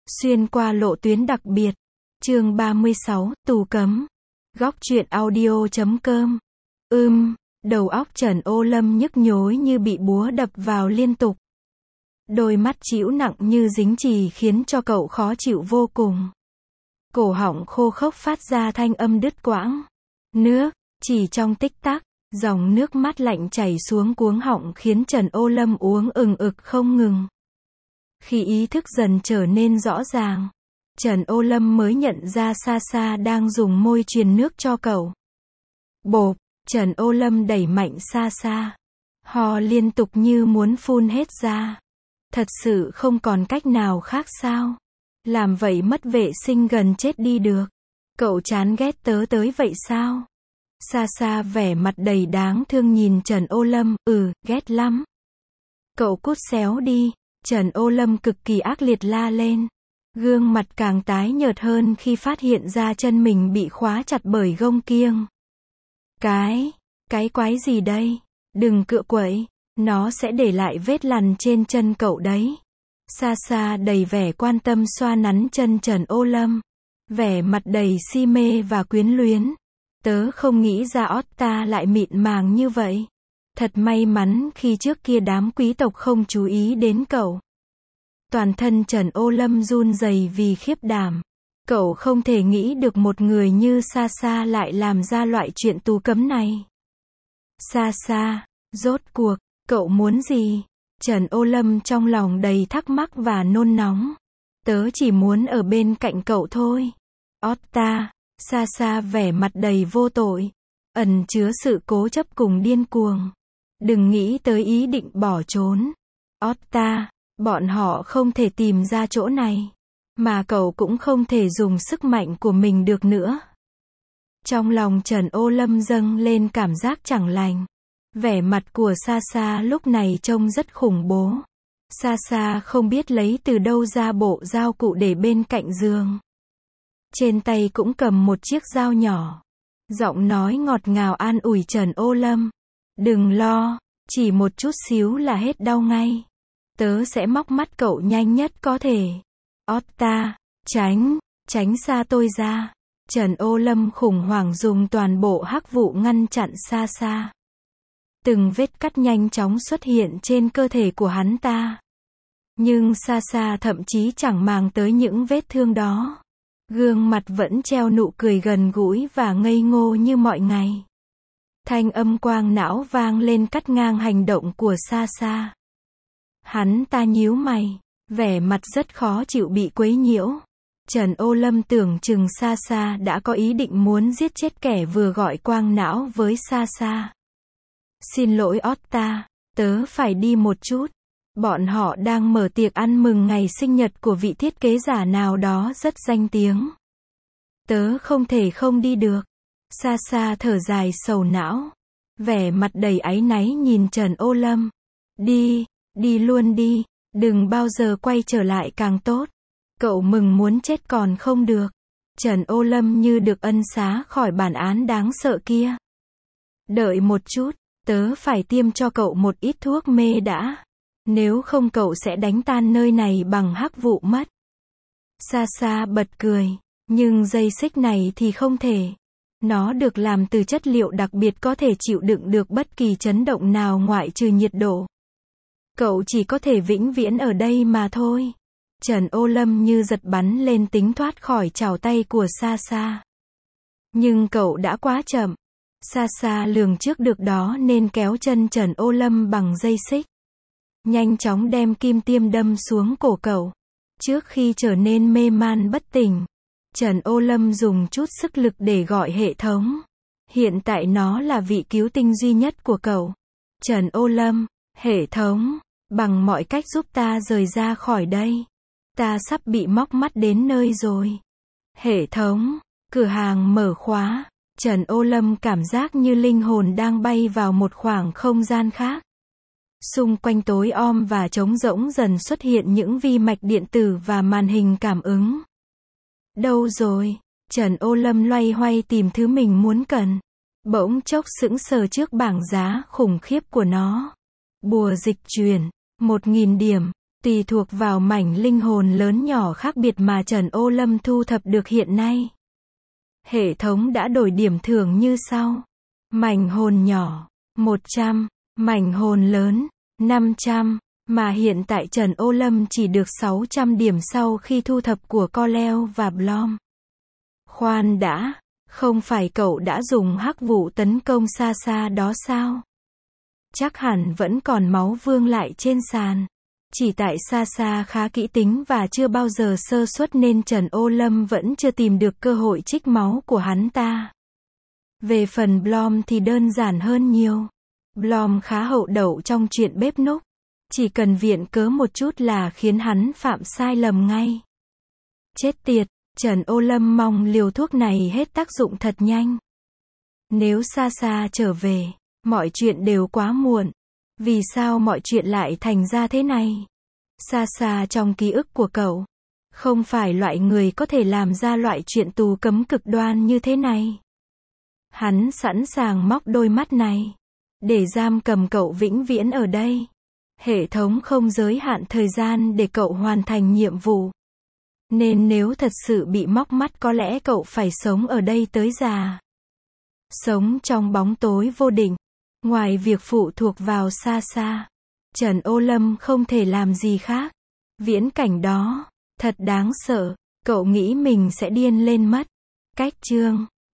Xuyên qua lộ tuyến đặc biệt. Chương 36, tù cấm. Góc truyện audio.com. Đầu óc Trần Ô Lâm nhức nhối như bị búa đập vào liên tục. Đôi mắt trĩu nặng như dính chì khiến cho cậu khó chịu vô cùng. Cổ họng khô khốc phát ra thanh âm đứt quãng. Nước, chỉ trong tích tắc, dòng nước mắt lạnh chảy xuống cuống họng khiến Trần Ô Lâm uống ừng ực không ngừng. Khi ý thức dần trở nên rõ ràng, Trần Ô Lâm mới nhận ra Sa Sa đang dùng môi truyền nước cho cậu. Bộp, Trần Ô Lâm đẩy mạnh Sa Sa. Ho liên tục như muốn phun hết ra. Thật sự không còn cách nào khác sao? Làm vậy mất vệ sinh gần chết đi được. Cậu chán ghét tớ tới vậy sao? Sa Sa vẻ mặt đầy đáng thương nhìn Trần Ô Lâm, ghét lắm. Cậu cút xéo đi. Trần Ô Lâm cực kỳ ác liệt la lên. Gương mặt càng tái nhợt hơn khi phát hiện ra chân mình bị khóa chặt bởi gông kiêng. Cái quái gì đây? Đừng cựa quậy, nó sẽ để lại vết lằn trên chân cậu đấy. Sa Sa đầy vẻ quan tâm xoa nắn chân Trần Ô Lâm. Vẻ mặt đầy si mê và quyến luyến. Tớ không nghĩ ra ta lại mịn màng như vậy. Thật may mắn khi trước kia đám quý tộc không chú ý đến cậu. Toàn thân Trần Ô Lâm run rẩy vì khiếp đảm. Cậu không thể nghĩ được một người như Sa Sa lại làm ra loại chuyện tù cấm này. Sa Sa, rốt cuộc, cậu muốn gì? Trần Ô Lâm trong lòng đầy thắc mắc và nôn nóng. Tớ chỉ muốn ở bên cạnh cậu thôi. Ta, Sa Sa vẻ mặt đầy vô tội, ẩn chứa sự cố chấp cùng điên cuồng. Đừng nghĩ tới ý định bỏ trốn. Ta, bọn họ không thể tìm ra chỗ này. Mà cậu cũng không thể dùng sức mạnh của mình được nữa. Trong lòng Trần Ô Lâm dâng lên cảm giác chẳng lành. Vẻ mặt của Sa Sa lúc này trông rất khủng bố. Sa Sa không biết lấy từ đâu ra bộ dao cụ để bên cạnh giường. Trên tay cũng cầm một chiếc dao nhỏ. Giọng nói ngọt ngào an ủi Trần Ô Lâm. Đừng lo, chỉ một chút xíu là hết đau ngay. Tớ sẽ móc mắt cậu nhanh nhất có thể. Ta, tránh xa tôi ra. Trần Ô Lâm khủng hoảng dùng toàn bộ hắc vụ ngăn chặn Sa Sa. Từng vết cắt nhanh chóng xuất hiện trên cơ thể của hắn ta. Nhưng Sa Sa thậm chí chẳng màng tới những vết thương đó. Gương mặt vẫn treo nụ cười gần gũi và ngây ngô như mọi ngày. Thanh âm quang não vang lên cắt ngang hành động của Sa Sa. Hắn ta nhíu mày, vẻ mặt rất khó chịu bị quấy nhiễu. Trần Ô Lâm tưởng chừng Sa Sa đã có ý định muốn giết chết kẻ vừa gọi quang não với Sa Sa. Xin lỗi ta, tớ phải đi một chút. Bọn họ đang mở tiệc ăn mừng ngày sinh nhật của vị thiết kế giả nào đó rất danh tiếng. Tớ không thể không đi được. Sa Sa thở dài sầu não. Vẻ mặt đầy áy náy nhìn Trần Ô Lâm. Đi luôn đi, đừng bao giờ quay trở lại càng tốt. Cậu mừng muốn chết còn không được. Trần Ô Lâm như được ân xá khỏi bản án đáng sợ kia. Đợi một chút, tớ phải tiêm cho cậu một ít thuốc mê đã. Nếu không cậu sẽ đánh tan nơi này bằng hắc vụ mất. Sa Sa bật cười, nhưng dây xích này thì không thể. Nó được làm từ chất liệu đặc biệt có thể chịu đựng được bất kỳ chấn động nào ngoại trừ nhiệt độ. Cậu chỉ có thể vĩnh viễn ở đây mà thôi. Trần Ô Lâm như giật bắn lên tính thoát khỏi chảo tay của Sa Sa. Nhưng cậu đã quá chậm. Sa Sa lường trước được đó nên kéo chân Trần Ô Lâm bằng dây xích. Nhanh chóng đem kim tiêm đâm xuống cổ cậu. Trước khi trở nên mê man bất tỉnh, Trần Ô Lâm dùng chút sức lực để gọi hệ thống. Hiện tại nó là vị cứu tinh duy nhất của cậu. Trần Ô Lâm, hệ thống, bằng mọi cách giúp ta rời ra khỏi đây. Ta sắp bị móc mắt đến nơi rồi. Hệ thống, cửa hàng mở khóa. Trần Ô Lâm cảm giác như linh hồn đang bay vào một khoảng không gian khác. Xung quanh tối om và trống rỗng dần xuất hiện những vi mạch điện tử và màn hình cảm ứng. Đâu rồi? Trần Ô Lâm loay hoay tìm thứ mình muốn cần. Bỗng chốc sững sờ trước bảng giá khủng khiếp của nó. Bùa dịch chuyển, 1000 điểm. Tùy thuộc vào mảnh linh hồn lớn nhỏ khác biệt mà Trần Ô Lâm thu thập được hiện nay. Hệ thống đã đổi điểm thưởng như sau. Mảnh hồn nhỏ, 100, mảnh hồn lớn, 500, mà hiện tại Trần Ô Lâm chỉ được 600 điểm sau khi thu thập của Coleo và Blom. Khoan đã, không phải cậu đã dùng hắc vụ tấn công xa xa đó sao? Chắc hẳn vẫn còn máu vương lại trên sàn. Chỉ tại xa xa khá kỹ tính và chưa bao giờ sơ suất nên Trần Ô Lâm vẫn chưa tìm được cơ hội trích máu của hắn ta. Về phần Blom thì đơn giản hơn nhiều. Blom khá hậu đậu trong chuyện bếp núc. Chỉ cần viện cớ một chút là khiến hắn phạm sai lầm ngay. Chết tiệt, Trần Ô Lâm mong liều thuốc này hết tác dụng thật nhanh. Nếu xa xa trở về, mọi chuyện đều quá muộn. Vì sao mọi chuyện lại thành ra thế này? Xa xa trong ký ức của cậu, không phải loại người có thể làm ra loại chuyện tù cấm cực đoan như thế này. Hắn sẵn sàng móc đôi mắt này, để giam cầm cậu vĩnh viễn ở đây. Hệ thống không giới hạn thời gian để cậu hoàn thành nhiệm vụ. Nên nếu thật sự bị móc mắt có lẽ cậu phải sống ở đây tới già. Sống trong bóng tối vô định. Ngoài việc phụ thuộc vào xa xa, Trần Ô Lâm không thể làm gì khác. Viễn cảnh đó, thật đáng sợ, cậu nghĩ mình sẽ điên lên mất. Cách chương